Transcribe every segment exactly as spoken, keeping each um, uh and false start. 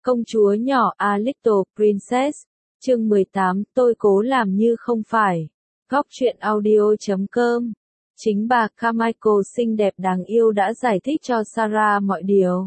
Công chúa nhỏ A Little Princess, chương mười tám, tôi cố làm như không phải. Góc truyện audio chấm com. Chính bà Carmichael xinh đẹp đáng yêu đã giải thích cho Sarah mọi điều.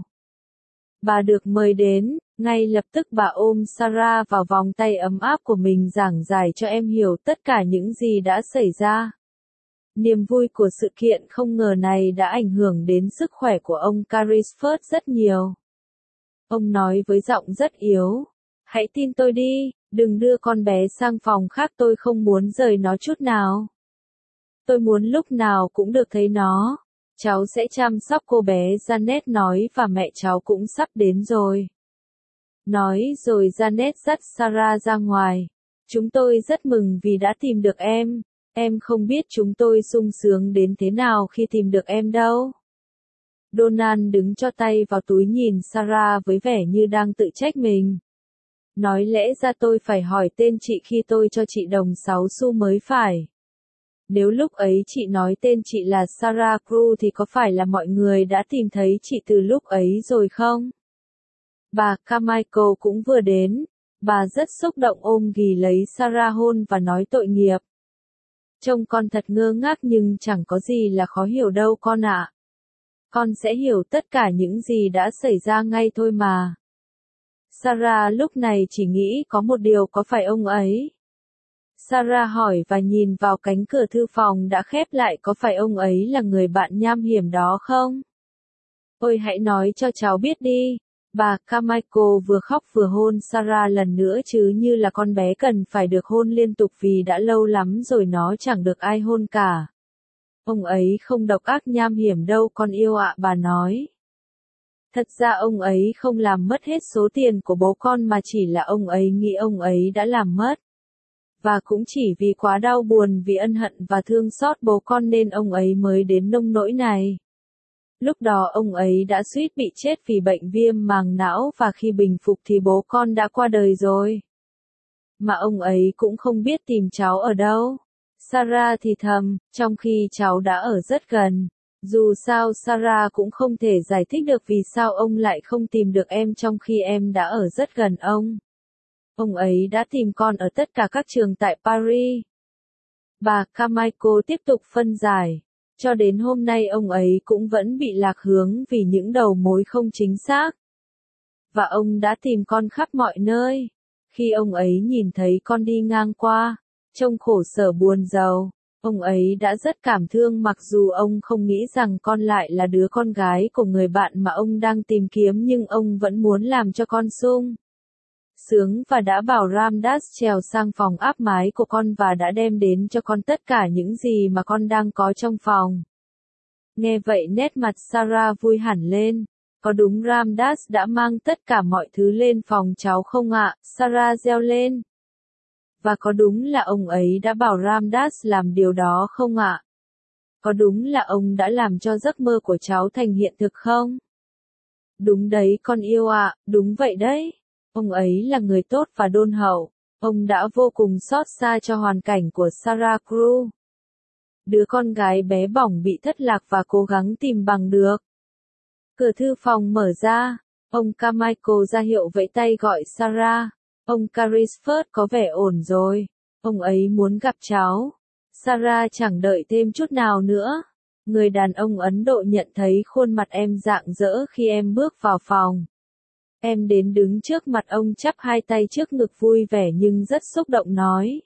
Bà được mời đến, ngay lập tức bà ôm Sarah vào vòng tay ấm áp của mình giảng giải cho em hiểu tất cả những gì đã xảy ra. Niềm vui của sự kiện không ngờ này đã ảnh hưởng đến sức khỏe của ông Carrisford rất nhiều. Ông nói với giọng rất yếu, hãy tin tôi đi, đừng đưa con bé sang phòng khác, tôi không muốn rời nó chút nào. Tôi muốn lúc nào cũng được thấy nó. Cháu sẽ chăm sóc cô bé, Janet nói, và mẹ cháu cũng sắp đến rồi. Nói rồi Janet dắt Sarah ra ngoài. Chúng tôi rất mừng vì đã tìm được em. Em không biết chúng tôi sung sướng đến thế nào khi tìm được em đâu. Donald đứng cho tay vào túi nhìn Sarah với vẻ như đang tự trách mình. Nói lẽ ra tôi phải hỏi tên chị khi tôi cho chị đồng sáu xu mới phải. Nếu lúc ấy chị nói tên chị là Sarah Crew thì có phải là mọi người đã tìm thấy chị từ lúc ấy rồi không? Bà Carmichael cũng vừa đến. Bà rất xúc động ôm ghì lấy Sarah hôn và nói tội nghiệp. Trông con thật ngơ ngác nhưng chẳng có gì là khó hiểu đâu con ạ. Con sẽ hiểu tất cả những gì đã xảy ra ngay thôi mà. Sarah lúc này chỉ nghĩ có một điều, có phải ông ấy? Sarah hỏi và nhìn vào cánh cửa thư phòng đã khép lại, có phải ông ấy là người bạn nham hiểm đó không? Ôi hãy nói cho cháu biết đi. Bà Carmichael vừa khóc vừa hôn Sarah lần nữa, chứ như là con bé cần phải được hôn liên tục vì đã lâu lắm rồi nó chẳng được ai hôn cả. Ông ấy không độc ác nham hiểm đâu con yêu ạ, bà nói. Thật ra ông ấy không làm mất hết số tiền của bố con mà chỉ là ông ấy nghĩ ông ấy đã làm mất. Và cũng chỉ vì quá đau buồn vì ân hận và thương xót bố con nên ông ấy mới đến nông nỗi này. Lúc đó ông ấy đã suýt bị chết vì bệnh viêm màng não và khi bình phục thì bố con đã qua đời rồi. Mà ông ấy cũng không biết tìm cháu ở đâu. Sarah thì thầm, trong khi cháu đã ở rất gần. Dù sao Sarah cũng không thể giải thích được vì sao ông lại không tìm được em trong khi em đã ở rất gần ông. Ông ấy đã tìm con ở tất cả các trường tại Paris. Bà Carmichael tiếp tục phân giải. Cho đến hôm nay ông ấy cũng vẫn bị lạc hướng vì những đầu mối không chính xác. Và ông đã tìm con khắp mọi nơi. Khi ông ấy nhìn thấy con đi ngang qua, trông khổ sở buồn rầu, ông ấy đã rất cảm thương mặc dù ông không nghĩ rằng con lại là đứa con gái của người bạn mà ông đang tìm kiếm, nhưng ông vẫn muốn làm cho con sung sướng và đã bảo Ramdas trèo sang phòng áp mái của con và đã đem đến cho con tất cả những gì mà con đang có trong phòng. Nghe vậy nét mặt Sarah vui hẳn lên. Có đúng Ramdas đã mang tất cả mọi thứ lên phòng cháu không ạ? Sarah reo lên. Và có đúng là ông ấy đã bảo Ramdas làm điều đó không ạ? Có đúng là ông đã làm cho giấc mơ của cháu thành hiện thực không? Đúng đấy con yêu ạ, đúng vậy đấy. Ông ấy là người tốt và đôn hậu. Ông đã vô cùng xót xa cho hoàn cảnh của Sarah Crew. Đứa con gái bé bỏng bị thất lạc và cố gắng tìm bằng được. Cửa thư phòng mở ra. Ông Carmichael ra hiệu vẫy tay gọi Sarah. Ông Carrisford có vẻ ổn rồi. Ông ấy muốn gặp cháu. Sarah chẳng đợi thêm chút nào nữa. Người đàn ông Ấn Độ nhận thấy khuôn mặt em rạng rỡ khi em bước vào phòng. Em đến đứng trước mặt ông chắp hai tay trước ngực vui vẻ nhưng rất xúc động nói.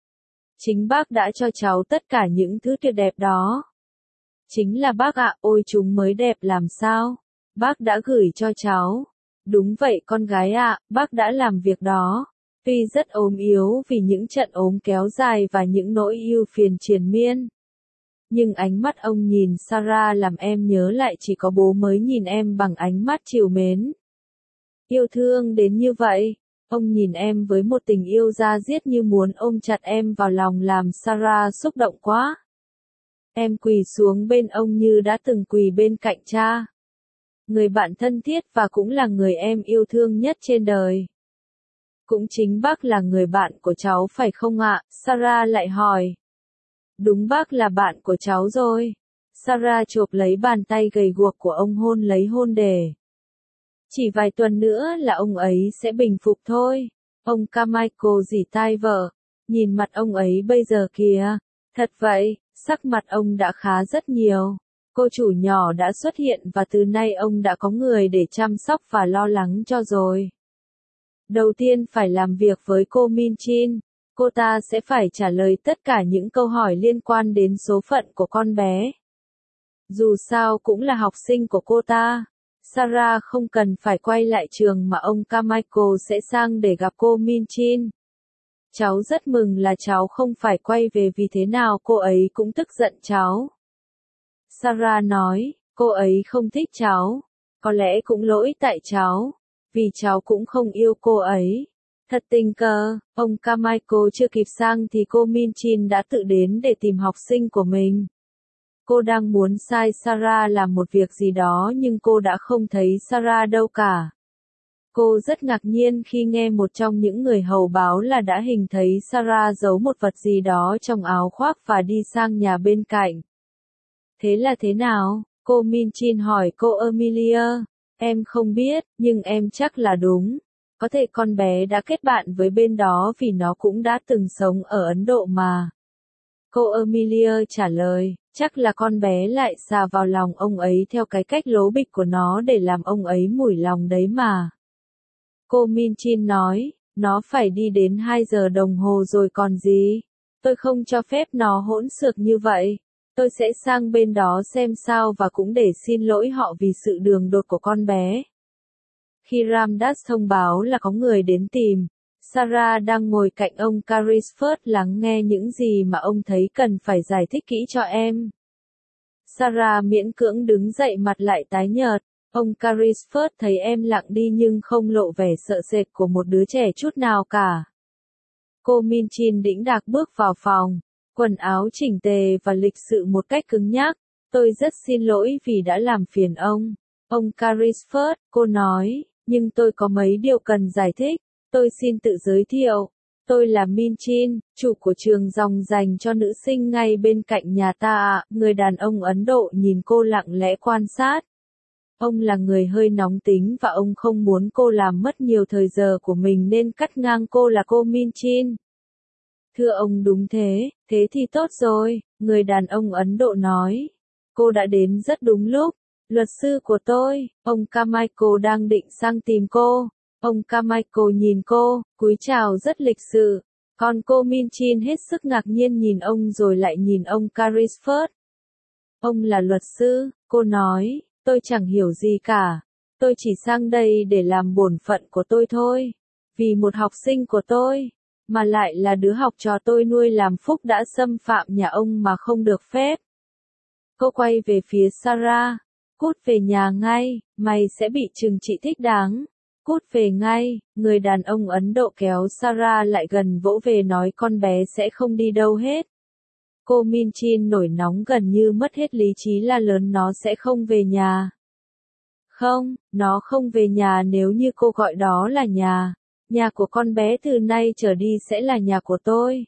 Chính bác đã cho cháu tất cả những thứ tuyệt đẹp đó. Chính là bác ạ, ôi chúng mới đẹp làm sao. Bác đã gửi cho cháu. Đúng vậy con gái ạ, bác đã làm việc đó. Tuy rất ốm yếu vì những trận ốm kéo dài và những nỗi ưu phiền triền miên. Nhưng ánh mắt ông nhìn Sarah làm em nhớ lại chỉ có bố mới nhìn em bằng ánh mắt trìu mến. Yêu thương đến như vậy, ông nhìn em với một tình yêu da diết như muốn ôm chặt em vào lòng làm Sarah xúc động quá. Em quỳ xuống bên ông như đã từng quỳ bên cạnh cha. Người bạn thân thiết và cũng là người em yêu thương nhất trên đời. Cũng chính bác là người bạn của cháu phải không ạ? Sarah lại hỏi. Đúng bác là bạn của cháu rồi. Sarah chộp lấy bàn tay gầy guộc của ông hôn lấy hôn đề. Chỉ vài tuần nữa là ông ấy sẽ bình phục thôi. Ông Carmichael rỉ tai vợ. Nhìn mặt ông ấy bây giờ kìa. Thật vậy, sắc mặt ông đã khá rất nhiều. Cô chủ nhỏ đã xuất hiện và từ nay ông đã có người để chăm sóc và lo lắng cho rồi. Đầu tiên phải làm việc với cô Min Chin. Cô ta sẽ phải trả lời tất cả những câu hỏi liên quan đến số phận của con bé. Dù sao cũng là học sinh của cô ta. Sarah không cần phải quay lại trường mà ông Carmichael sẽ sang để gặp cô Min Chin. Cháu rất mừng là cháu không phải quay về vì thế nào cô ấy cũng tức giận cháu. Sarah nói, cô ấy không thích cháu. Có lẽ cũng lỗi tại cháu. Vì cháu cũng không yêu cô ấy. Thật tình cờ, ông Carmichael chưa kịp sang thì cô Min Chin đã tự đến để tìm học sinh của mình. Cô đang muốn sai Sarah làm một việc gì đó nhưng cô đã không thấy Sarah đâu cả. Cô rất ngạc nhiên khi nghe một trong những người hầu báo là đã hình thấy Sarah giấu một vật gì đó trong áo khoác và đi sang nhà bên cạnh. Thế là thế nào? Cô Min Chin hỏi cô Amelia. Em không biết, nhưng em chắc là đúng. Có thể con bé đã kết bạn với bên đó vì nó cũng đã từng sống ở Ấn Độ mà. Cô Amelia trả lời, chắc là con bé lại xà vào lòng ông ấy theo cái cách lố bịch của nó để làm ông ấy mủi lòng đấy mà. Cô Min Chin nói, nó phải đi đến hai giờ đồng hồ rồi còn gì. Tôi không cho phép nó hỗn xược như vậy. Tôi sẽ sang bên đó xem sao và cũng để xin lỗi họ vì sự đường đột của con bé. Khi Ramdas thông báo là có người đến tìm, Sarah đang ngồi cạnh ông Carrisford lắng nghe những gì mà ông thấy cần phải giải thích kỹ cho em. Sarah miễn cưỡng đứng dậy mặt lại tái nhợt. Ông Carrisford thấy em lặng đi nhưng không lộ vẻ sợ sệt của một đứa trẻ chút nào cả. Cô Min Chin đĩnh đạc bước vào phòng, quần áo chỉnh tề và lịch sự một cách cứng nhắc. Tôi rất xin lỗi vì đã làm phiền ông. Ông Carrisford, cô nói, nhưng tôi có mấy điều cần giải thích. Tôi xin tự giới thiệu. Tôi là Min Chin, chủ của trường dòng dành cho nữ sinh ngay bên cạnh nhà ta ạ. Người đàn ông Ấn Độ nhìn cô lặng lẽ quan sát. Ông là người hơi nóng tính và ông không muốn cô làm mất nhiều thời giờ của mình nên cắt ngang cô là cô Min Chin. Thưa ông đúng thế, thế thì tốt rồi, người đàn ông Ấn Độ nói. Cô đã đến rất đúng lúc. Luật sư của tôi, ông Carmichael đang định sang tìm cô. Ông Carmichael nhìn cô, cúi chào rất lịch sự. Còn cô Min Chin hết sức ngạc nhiên nhìn ông rồi lại nhìn ông Carrisford. Ông là luật sư, cô nói, tôi chẳng hiểu gì cả. Tôi chỉ sang đây để làm bổn phận của tôi thôi. Vì một học sinh của tôi, mà lại là đứa học trò tôi nuôi làm phúc đã xâm phạm nhà ông mà không được phép. Cô quay về phía Sarah. Cút về nhà ngay, mày sẽ bị trừng trị thích đáng. Cút về ngay, người đàn ông Ấn Độ kéo Sarah lại gần vỗ về nói con bé sẽ không đi đâu hết. Cô Min Chin nổi nóng gần như mất hết lý trí la lớn nó sẽ không về nhà. Không, nó không về nhà nếu như cô gọi đó là nhà. Nhà của con bé từ nay trở đi sẽ là nhà của tôi.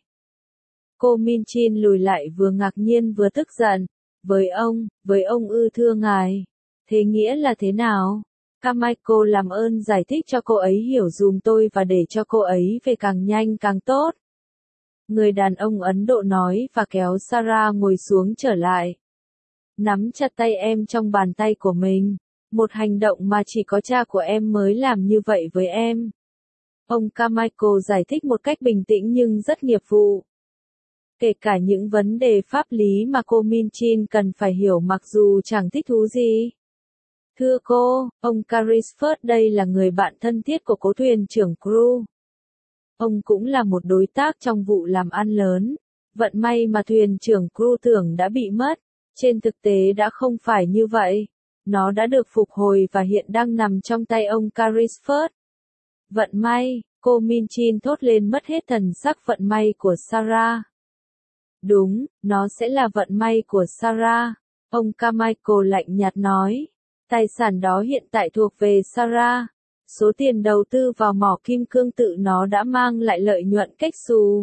Cô Min Chin lùi lại vừa ngạc nhiên vừa tức giận. Với ông, với ông ư thưa ngài. Thế nghĩa là thế nào? Carmichael làm ơn giải thích cho cô ấy hiểu dùm tôi và để cho cô ấy về càng nhanh càng tốt. Người đàn ông Ấn Độ nói và kéo Sarah ngồi xuống trở lại. Nắm chặt tay em trong bàn tay của mình. Một hành động mà chỉ có cha của em mới làm như vậy với em. Ông Carmichael giải thích một cách bình tĩnh nhưng rất nghiệp vụ. Kể cả những vấn đề pháp lý mà cô Min Chin cần phải hiểu mặc dù chẳng thích thú gì. Thưa cô, ông Carrisford đây là người bạn thân thiết của cố thuyền trưởng Crew. Ông cũng là một đối tác trong vụ làm ăn lớn. Vận may mà thuyền trưởng Crew tưởng đã bị mất. Trên thực tế đã không phải như vậy. Nó đã được phục hồi và hiện đang nằm trong tay ông Carrisford. Vận may, cô Min Chin thốt lên mất hết thần sắc vận may của Sarah. Đúng, nó sẽ là vận may của Sarah. Ông Carmichael lạnh nhạt nói. Tài sản đó hiện tại thuộc về Sarah. Số tiền đầu tư vào mỏ kim cương tự nó đã mang lại lợi nhuận cách xù.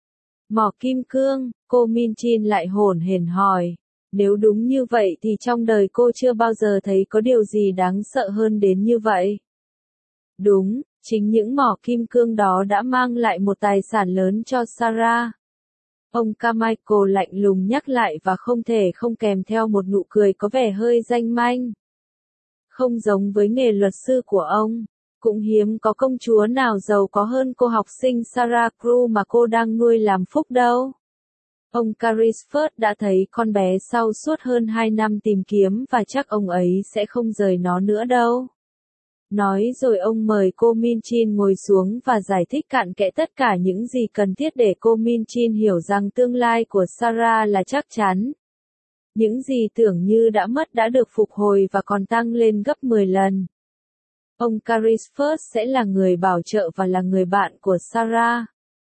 Mỏ kim cương, cô Min Chin lại hồn hển hỏi. Nếu đúng như vậy thì trong đời cô chưa bao giờ thấy có điều gì đáng sợ hơn đến như vậy. Đúng, chính những mỏ kim cương đó đã mang lại một tài sản lớn cho Sarah. Ông Carmichael lạnh lùng nhắc lại và không thể không kèm theo một nụ cười có vẻ hơi danh manh. Không giống với nghề luật sư của ông, cũng hiếm có công chúa nào giàu có hơn cô học sinh Sarah Crew mà cô đang nuôi làm phúc đâu. Ông Carrisford đã thấy con bé sau suốt hơn hai năm tìm kiếm và chắc ông ấy sẽ không rời nó nữa đâu. Nói rồi ông mời cô Min Chin ngồi xuống và giải thích cặn kẽ tất cả những gì cần thiết để cô Min Chin hiểu rằng tương lai của Sarah là chắc chắn. Những gì tưởng như đã mất đã được phục hồi và còn tăng lên gấp mười lần. Ông Carrisford sẽ là người bảo trợ và là người bạn của Sarah.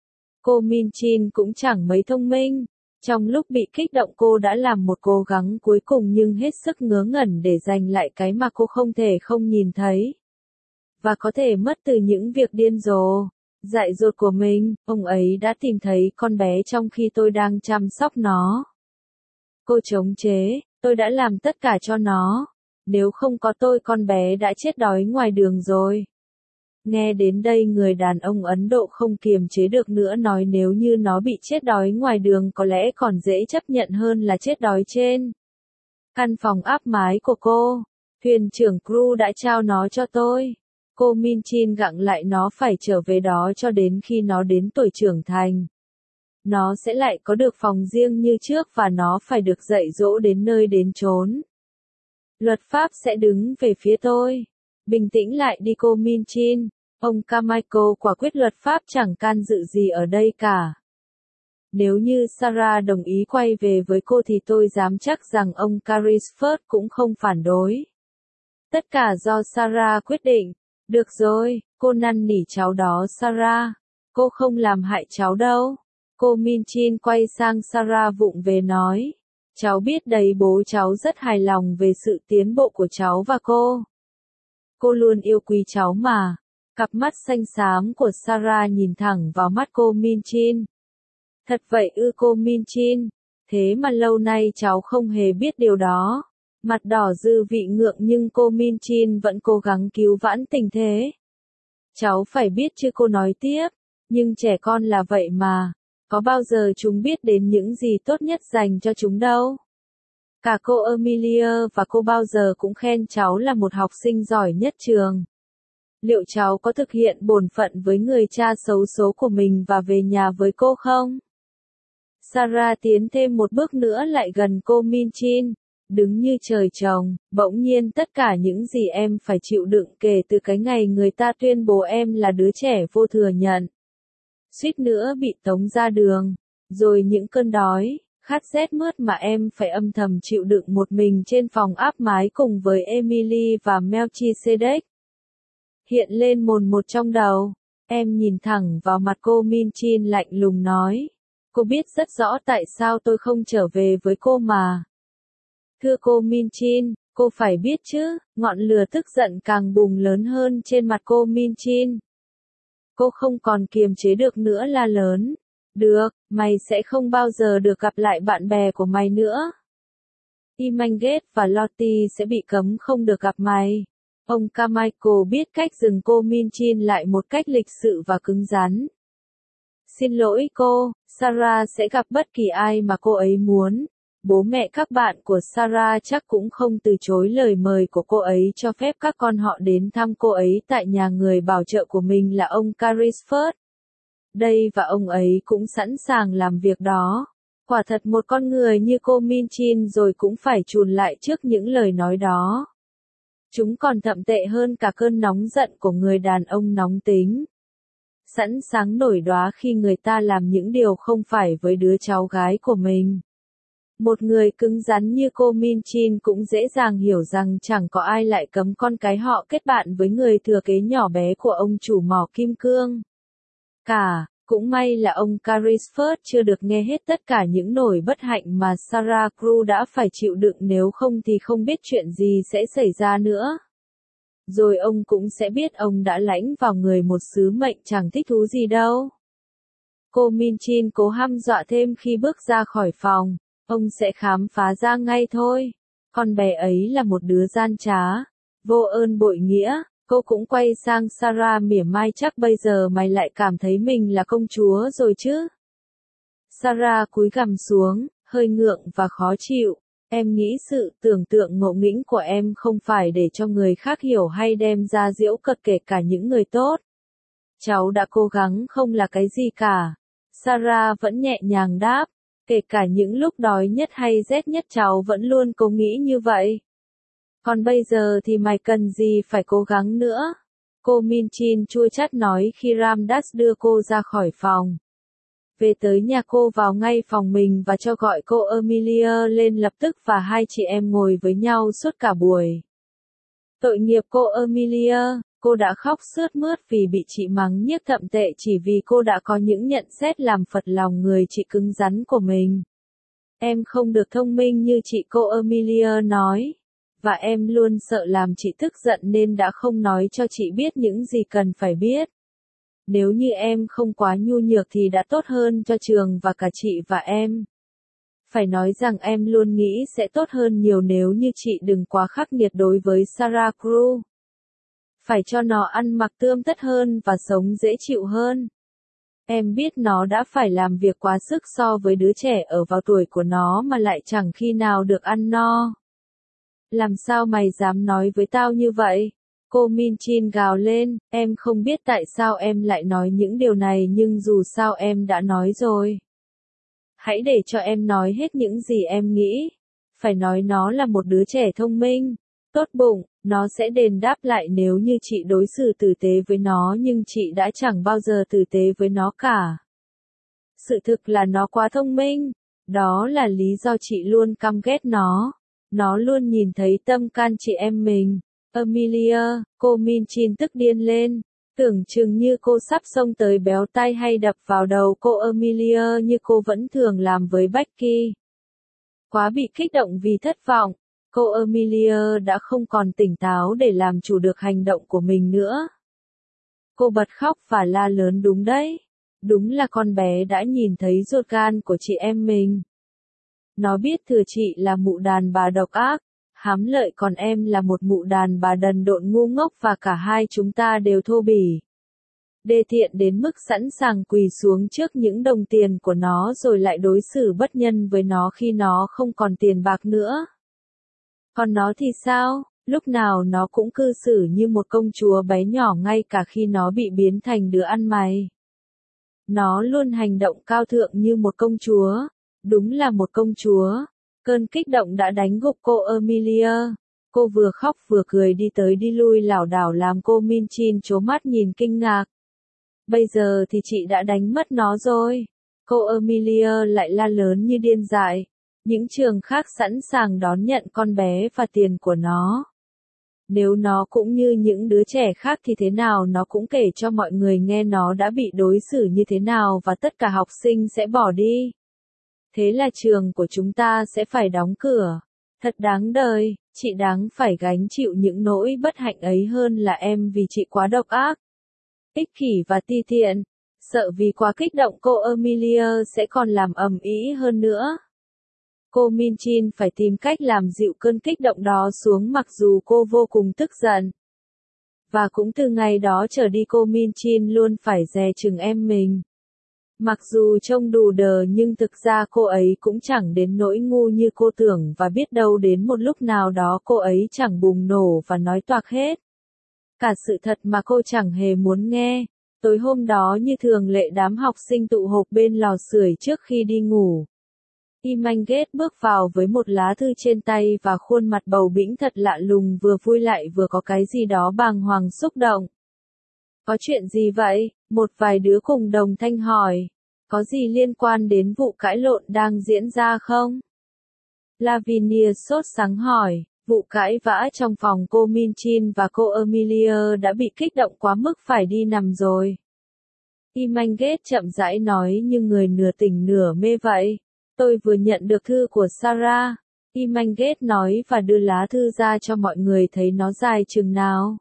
Cô Min Chin cũng chẳng mấy thông minh. Trong lúc bị kích động cô đã làm một cố gắng cuối cùng nhưng hết sức ngớ ngẩn để giành lại cái mà cô không thể không nhìn thấy. Và có thể mất từ những việc điên rồ, dại dột của mình, ông ấy đã tìm thấy con bé trong khi tôi đang chăm sóc nó. Cô chống chế, tôi đã làm tất cả cho nó. Nếu không có tôi con bé đã chết đói ngoài đường rồi. Nghe đến đây người đàn ông Ấn Độ không kiềm chế được nữa nói nếu như nó bị chết đói ngoài đường có lẽ còn dễ chấp nhận hơn là chết đói trên căn phòng áp mái của cô. Thuyền trưởng Crew đã trao nó cho tôi. Cô Min Chin gặng lại nó phải trở về đó cho đến khi nó đến tuổi trưởng thành. Nó sẽ lại có được phòng riêng như trước và nó phải được dạy dỗ đến nơi đến chốn. Luật pháp sẽ đứng về phía tôi. Bình tĩnh lại đi cô Min Chin. Ông Carmichael quả quyết luật pháp chẳng can dự gì ở đây cả. Nếu như Sarah đồng ý quay về với cô thì tôi dám chắc rằng ông Carrisford cũng không phản đối. Tất cả do Sarah quyết định. Được rồi, cô năn nỉ cháu đó Sarah. Cô không làm hại cháu đâu. Cô Min Chin quay sang Sarah vụng về nói. Cháu biết đấy bố cháu rất hài lòng về sự tiến bộ của cháu và cô. Cô luôn yêu quý cháu mà. Cặp mắt xanh xám của Sarah nhìn thẳng vào mắt cô Min Chin. Thật vậy ư cô Min Chin. Thế mà lâu nay cháu không hề biết điều đó. Mặt đỏ dư vị ngượng nhưng cô Min Chin vẫn cố gắng cứu vãn tình thế. Cháu phải biết chứ cô nói tiếp. Nhưng trẻ con là vậy mà. Có bao giờ chúng biết đến những gì tốt nhất dành cho chúng đâu. Cả cô Amelia và cô bao giờ cũng khen cháu là một học sinh giỏi nhất trường. Liệu cháu có thực hiện bổn phận với người cha xấu số của mình và về nhà với cô không? Sarah tiến thêm một bước nữa lại gần cô Min Chin. Đứng như trời trồng, bỗng nhiên tất cả những gì em phải chịu đựng kể từ cái ngày người ta tuyên bố em là đứa trẻ vô thừa nhận. Suýt nữa bị tống ra đường, rồi những cơn đói, khát rét mướt mà em phải âm thầm chịu đựng một mình trên phòng áp mái cùng với Emily và Melchizedek. Hiện lên mồn một trong đầu, em nhìn thẳng vào mặt cô Min Chin lạnh lùng nói. Cô biết rất rõ tại sao tôi không trở về với cô mà. Thưa cô Min Chin, cô phải biết chứ, ngọn lửa tức giận càng bùng lớn hơn trên mặt cô Min Chin. Cô không còn kiềm chế được nữa la lớn. Được, mày sẽ không bao giờ được gặp lại bạn bè của mày nữa. Imangate và Lottie sẽ bị cấm không được gặp mày. Ông Carmichael biết cách dừng cô Min Chin lại một cách lịch sự và cứng rắn. Xin lỗi cô, Sarah sẽ gặp bất kỳ ai mà cô ấy muốn. Bố mẹ các bạn của Sarah chắc cũng không từ chối lời mời của cô ấy cho phép các con họ đến thăm cô ấy tại nhà người bảo trợ của mình là ông Carrisford. Đây và ông ấy cũng sẵn sàng làm việc đó. Quả thật một con người như cô Min Chin rồi cũng phải chùn lại trước những lời nói đó. Chúng còn thậm tệ hơn cả cơn nóng giận của người đàn ông nóng tính. Sẵn sàng nổi đoá khi người ta làm những điều không phải với đứa cháu gái của mình. Một người cứng rắn như cô Min Chin cũng dễ dàng hiểu rằng chẳng có ai lại cấm con cái họ kết bạn với người thừa kế nhỏ bé của ông chủ mỏ kim cương. Cả, cũng may là ông Carrisford chưa được nghe hết tất cả những nỗi bất hạnh mà Sarah Crew đã phải chịu đựng nếu không thì không biết chuyện gì sẽ xảy ra nữa. Rồi ông cũng sẽ biết ông đã lãnh vào người một sứ mệnh chẳng thích thú gì đâu. Cô Min Chin cố hăm dọa thêm khi bước ra khỏi phòng. Ông sẽ khám phá ra ngay thôi. Con bé ấy là một đứa gian trá, vô ơn bội nghĩa. Cô cũng quay sang Sarah mỉa mai, chắc bây giờ mày lại cảm thấy mình là công chúa rồi chứ. Sarah cúi gằm xuống, hơi ngượng và khó chịu. Em nghĩ sự tưởng tượng ngộ nghĩnh của em không phải để cho người khác hiểu hay đem ra giễu cợt kể cả những người tốt. Cháu đã cố gắng không là cái gì cả. Sarah vẫn nhẹ nhàng đáp, kể cả những lúc đói nhất hay rét nhất cháu vẫn luôn cố nghĩ như vậy. Còn bây giờ thì mày cần gì phải cố gắng nữa? Cô Min Chin chua chát nói khi Ramdas đưa cô ra khỏi phòng. Về tới nhà cô vào ngay phòng mình và cho gọi cô Amelia lên lập tức và hai chị em ngồi với nhau suốt cả buổi. Tội nghiệp cô Amelia, cô đã khóc sướt mướt vì bị chị mắng nhiếc thậm tệ chỉ vì cô đã có những nhận xét làm phật lòng người chị cứng rắn của mình. Em không được thông minh như chị, cô Amelia nói. Và em luôn sợ làm chị tức giận nên đã không nói cho chị biết những gì cần phải biết. Nếu như em không quá nhu nhược thì đã tốt hơn cho trường và cả chị và em. Phải nói rằng em luôn nghĩ sẽ tốt hơn nhiều nếu như chị đừng quá khắc nghiệt đối với Sarah Crew. Phải cho nó ăn mặc tươm tất hơn và sống dễ chịu hơn. Em biết nó đã phải làm việc quá sức so với đứa trẻ ở vào tuổi của nó mà lại chẳng khi nào được ăn no. Làm sao mày dám nói với tao như vậy? Cô Min Chin gào lên, em không biết tại sao em lại nói những điều này nhưng dù sao em đã nói rồi. Hãy để cho em nói hết những gì em nghĩ. Phải nói nó là một đứa trẻ thông minh, tốt bụng, nó sẽ đền đáp lại nếu như chị đối xử tử tế với nó nhưng chị đã chẳng bao giờ tử tế với nó cả. Sự thực là nó quá thông minh, đó là lý do chị luôn căm ghét nó. Nó luôn nhìn thấy tâm can chị em mình. Amelia, cô Min Chin tức điên lên. Tưởng chừng như cô sắp xông tới béo tay hay đập vào đầu cô Amelia như cô vẫn thường làm với Becky. Quá bị kích động vì thất vọng, cô Amelia đã không còn tỉnh táo để làm chủ được hành động của mình nữa. Cô bật khóc và la lớn, đúng đấy. Đúng là con bé đã nhìn thấy ruột gan của chị em mình. Nó biết thừa chị là mụ đàn bà độc ác, hám lợi, còn em là một mụ đàn bà đần độn ngu ngốc và cả hai chúng ta đều thô bỉ. Đê tiện đến mức sẵn sàng quỳ xuống trước những đồng tiền của nó rồi lại đối xử bất nhân với nó khi nó không còn tiền bạc nữa. Còn nó thì sao? Lúc nào nó cũng cư xử như một công chúa bé nhỏ ngay cả khi nó bị biến thành đứa ăn mày. Nó luôn hành động cao thượng như một công chúa. Đúng là một công chúa. Cơn kích động đã đánh gục cô Amelia. Cô vừa khóc vừa cười đi tới đi lui lảo đảo làm cô Min Chin trố mắt nhìn kinh ngạc. Bây giờ thì chị đã đánh mất nó rồi. Cô Amelia lại la lớn như điên dại. Những trường khác sẵn sàng đón nhận con bé và tiền của nó. Nếu nó cũng như những đứa trẻ khác thì thế nào nó cũng kể cho mọi người nghe nó đã bị đối xử như thế nào và tất cả học sinh sẽ bỏ đi. Thế là trường của chúng ta sẽ phải đóng cửa. Thật đáng đời, chị đáng phải gánh chịu những nỗi bất hạnh ấy hơn là em vì chị quá độc ác, ích kỷ và ti tiện. Sợ vì quá kích động cô Amelia sẽ còn làm ầm ĩ hơn nữa. Cô Min Chin phải tìm cách làm dịu cơn kích động đó xuống mặc dù cô vô cùng tức giận. Và cũng từ ngày đó trở đi cô Min Chin luôn phải dè chừng em mình. Mặc dù trông đù đờ nhưng thực ra cô ấy cũng chẳng đến nỗi ngu như cô tưởng và biết đâu đến một lúc nào đó cô ấy chẳng bùng nổ và nói toạc hết. Cả sự thật mà cô chẳng hề muốn nghe. Tối hôm đó như thường lệ đám học sinh tụ họp bên lò sưởi trước khi đi ngủ. Imangate bước vào với một lá thư trên tay và khuôn mặt bầu bĩnh thật lạ lùng, vừa vui lại vừa có cái gì đó bàng hoàng xúc động. Có chuyện gì vậy? Một vài đứa cùng đồng thanh hỏi. Có gì liên quan đến vụ cãi lộn đang diễn ra không? Lavinia sốt sắng hỏi. Vụ cãi vã trong phòng cô Min Chin và cô Amelia đã bị kích động quá mức phải đi nằm rồi. Imangate chậm rãi nói như người nửa tỉnh nửa mê vậy. Tôi vừa nhận được thư của Sarah. Imangate nói và đưa lá thư ra cho mọi người thấy nó dài chừng nào.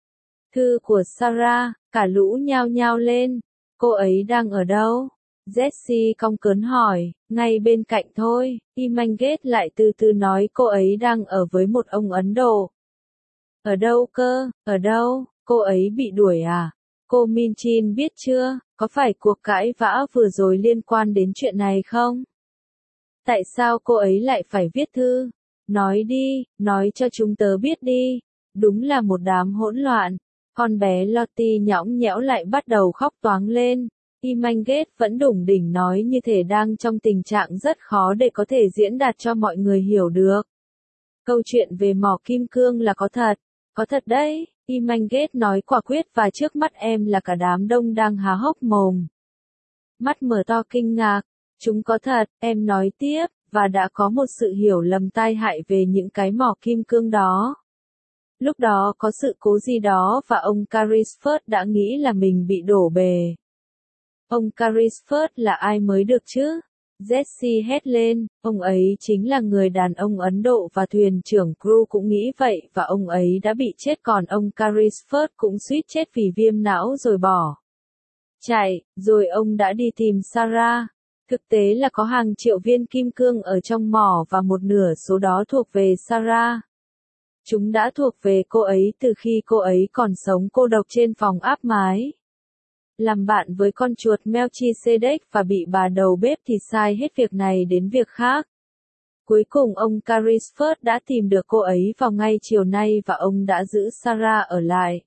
Thư của Sarah, cả lũ nhao nhao lên. Cô ấy đang ở đâu? Jessie cong cớn hỏi, ngay bên cạnh thôi. Imangate lại từ từ nói cô ấy đang ở với một ông Ấn Độ. Ở đâu cơ, ở đâu? Cô ấy bị đuổi à? Cô Min Jin biết chưa, có phải cuộc cãi vã vừa rồi liên quan đến chuyện này không? Tại sao cô ấy lại phải viết thư? Nói đi, nói cho chúng tớ biết đi. Đúng là một đám hỗn loạn. Con bé Lottie nhõng nhẽo lại bắt đầu khóc toáng lên. Imangate vẫn đủng đỉnh nói như thể đang trong tình trạng rất khó để có thể diễn đạt cho mọi người hiểu được. Câu chuyện về mỏ kim cương là có thật. Có thật đấy, Imangate nói quả quyết và trước mắt em là cả đám đông đang há hốc mồm. Mắt mở to kinh ngạc. Chúng có thật, em nói tiếp, và đã có một sự hiểu lầm tai hại về những cái mỏ kim cương đó. Lúc đó có sự cố gì đó và ông Carrisford đã nghĩ là mình bị đổ bề. Ông Carrisford là ai mới được chứ? Jesse hét lên, ông ấy chính là người đàn ông Ấn Độ và thuyền trưởng crew cũng nghĩ vậy và ông ấy đã bị chết còn ông Carrisford cũng suýt chết vì viêm não rồi bỏ chạy, rồi ông đã đi tìm Sarah. Thực tế là có hàng triệu viên kim cương ở trong mỏ và một nửa số đó thuộc về Sarah. Chúng đã thuộc về cô ấy từ khi cô ấy còn sống cô độc trên phòng áp mái. Làm bạn với con chuột Melchizedek và bị bà đầu bếp thì sai hết việc này đến việc khác. Cuối cùng ông Carrisford đã tìm được cô ấy vào ngay chiều nay và ông đã giữ Sarah ở lại.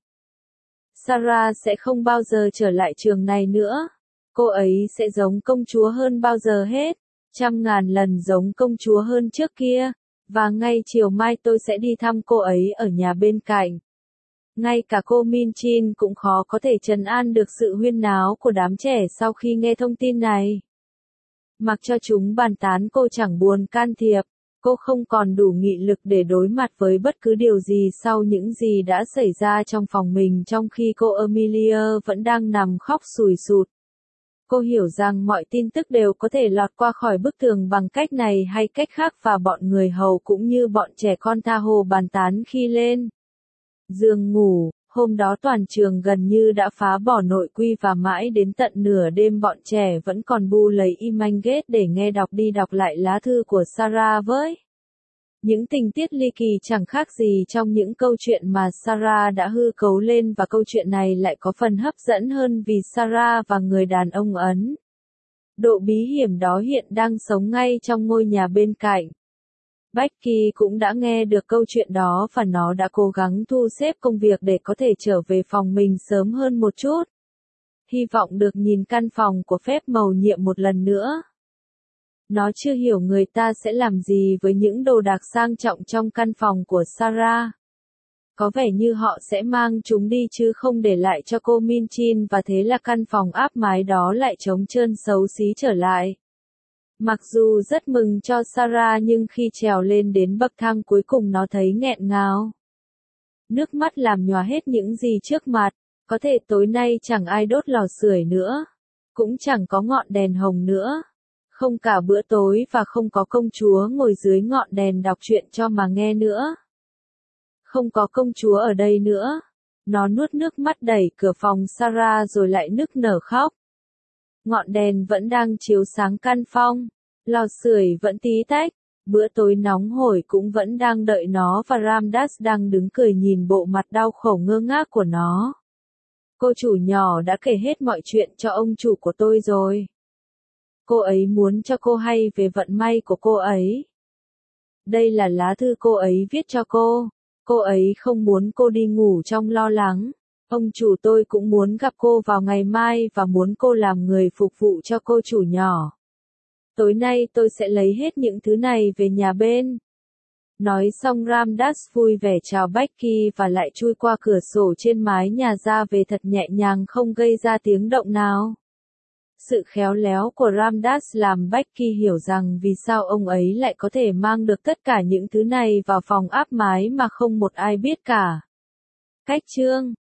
Sarah sẽ không bao giờ trở lại trường này nữa. Cô ấy sẽ giống công chúa hơn bao giờ hết, trăm ngàn lần giống công chúa hơn trước kia, và ngay chiều mai tôi sẽ đi thăm cô ấy ở nhà bên cạnh. Ngay cả cô Min Jin cũng khó có thể trấn an được sự huyên náo của đám trẻ sau khi nghe thông tin này. Mặc cho chúng bàn tán cô chẳng buồn can thiệp, cô không còn đủ nghị lực để đối mặt với bất cứ điều gì sau những gì đã xảy ra trong phòng mình trong khi cô Amelia vẫn đang nằm khóc sùi sụt. Cô hiểu rằng mọi tin tức đều có thể lọt qua khỏi bức tường bằng cách này hay cách khác và bọn người hầu cũng như bọn trẻ con tha hồ bàn tán khi lên giường ngủ. Hôm đó toàn trường gần như đã phá bỏ nội quy và mãi đến tận nửa đêm bọn trẻ vẫn còn bu lấy Imangate để nghe đọc đi đọc lại lá thư của Sarah với những tình tiết ly kỳ chẳng khác gì trong những câu chuyện mà Sarah đã hư cấu lên và câu chuyện này lại có phần hấp dẫn hơn vì Sarah và người đàn ông Ấn Độ bí hiểm đó hiện đang sống ngay trong ngôi nhà bên cạnh. Becky cũng đã nghe được câu chuyện đó và nó đã cố gắng thu xếp công việc để có thể trở về phòng mình sớm hơn một chút. Hy vọng được nhìn căn phòng của phép mầu nhiệm một lần nữa. Nó chưa hiểu người ta sẽ làm gì với những đồ đạc sang trọng trong căn phòng của Sarah. Có vẻ như họ sẽ mang chúng đi chứ không để lại cho cô Min Jin và thế là căn phòng áp mái đó lại trống trơn xấu xí trở lại. Mặc dù rất mừng cho Sarah nhưng khi trèo lên đến bậc thang cuối cùng nó thấy nghẹn ngào. Nước mắt làm nhòa hết những gì trước mặt, có thể tối nay chẳng ai đốt lò sưởi nữa, cũng chẳng có ngọn đèn hồng nữa. Không cả bữa tối và không có công chúa ngồi dưới ngọn đèn đọc truyện cho mà nghe nữa. Không có công chúa ở đây nữa. Nó nuốt nước mắt đẩy cửa phòng Sarah rồi lại nức nở khóc. Ngọn đèn vẫn đang chiếu sáng căn phòng. Lò sưởi vẫn tí tách. Bữa tối nóng hổi cũng vẫn đang đợi nó và Ramdas đang đứng cười nhìn bộ mặt đau khổ ngơ ngác của nó. Cô chủ nhỏ đã kể hết mọi chuyện cho ông chủ của tôi rồi. Cô ấy muốn cho cô hay về vận may của cô ấy. Đây là lá thư cô ấy viết cho cô. Cô ấy không muốn cô đi ngủ trong lo lắng. Ông chủ tôi cũng muốn gặp cô vào ngày mai và muốn cô làm người phục vụ cho cô chủ nhỏ. Tối nay tôi sẽ lấy hết những thứ này về nhà bên. Nói xong Ramdas vui vẻ chào Becky và lại chui qua cửa sổ trên mái nhà ra về thật nhẹ nhàng không gây ra tiếng động nào. Sự khéo léo của Ramdas làm Becky hiểu rằng vì sao ông ấy lại có thể mang được tất cả những thứ này vào phòng áp mái mà không một ai biết cả. Cách chương